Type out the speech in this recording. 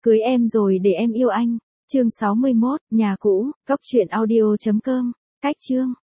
Cưới em rồi để em yêu anh. Chương 61, nhà cũ, cốc truyện audio.com. Cách chương.